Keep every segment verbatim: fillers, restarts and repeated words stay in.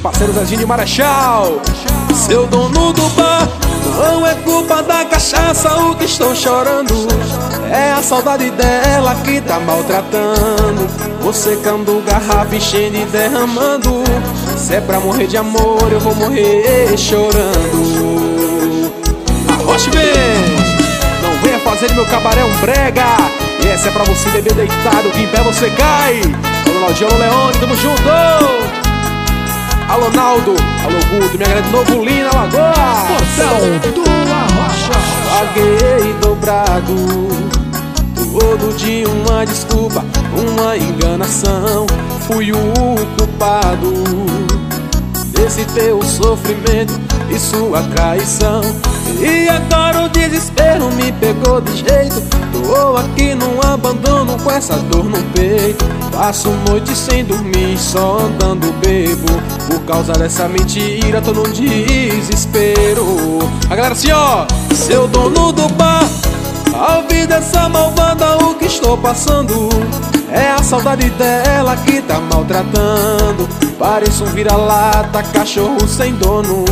parceiro Zezinho de Marechal. Seu dono do bar, não é culpa da cachaça o que estou chorando. É a saudade dela que tá maltratando. Você secando garrafa, enchendo e derramando. Se é pra morrer de amor, eu vou morrer chorando. Arroche bem, não venha fazer meu cabaré um brega. E essa é pra você beber deitado, que em pé você cai. Alô Naldinho, alô Leone, tamo junto. Alô Naldo, alô Guto, minha grande Novo Lina, Lagoa. Portão do Arrocha. Paguei dobrado, todo dia uma desculpa, uma enganação. Fui o culpado desse teu sofrimento e sua traição. E agora o desespero me pegou de jeito. Tô aqui num abandono com essa dor no peito. Passo noite sem dormir, só andando bebo. Por causa dessa mentira tô num desespero. A galera assim ó, seu dono do bar, ao ouvir dessa malvada o que estou passando. É a saudade dela que tá maltratando. Pareço um vira-lata, cachorro sem dono.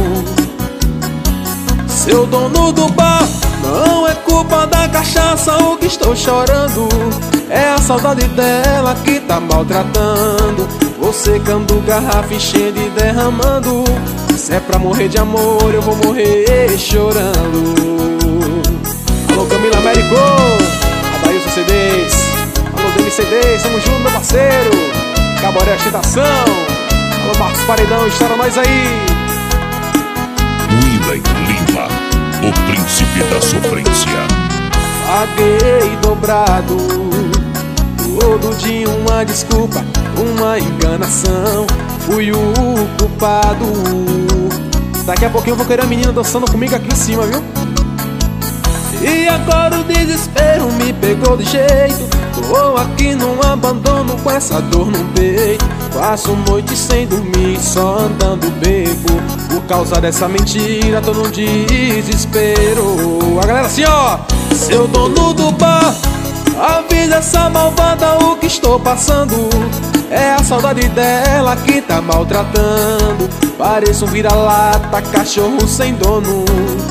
Seu dono do bar, não é culpa da cachaça o que estou chorando. É a saudade dela que tá maltratando. Você secando garrafa, enchendo e derramando. Se é pra morrer de amor, eu vou morrer chorando. Alô Camila Américo, Adailson C Ds, alô Demi C Ds, tamo junto meu parceiro. Caboré Ostentação, alô Marcos Paredão, estoura nós aí. Willen Lima, o príncipe da sofrência. Paguei dobrado, todo dia uma desculpa, uma enganação. Fui o culpado. Daqui a pouquinho eu vou querer a menina dançando comigo aqui em cima, viu? E agora o desespero me pegou de jeito. Tô aqui num abandono com essa dor no peito. Passo noite sem dormir, só andando bebo. Por causa dessa mentira tô num desespero. A galera assim ó, seu dono do bar, avisa essa malvada o que estou passando. É a saudade dela que tá maltratando. Pareço um vira-lata, cachorro sem dono.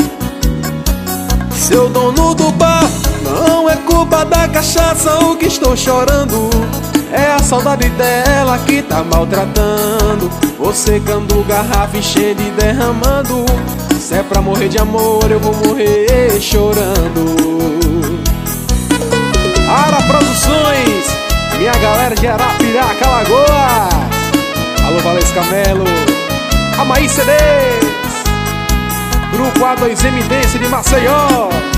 Seu dono do bar, não é culpa da cachaça o que estou chorando. É a saudade dela que tá maltratando. Você secando garrafa, enchendo e derramando. Se é pra morrer de amor, eu vou morrer chorando. Ara Produções, minha galera de Arapiraca, Lagoa. Alô Valesca Melo, Amaí C Ds, Grupo A dois M D de Maceió.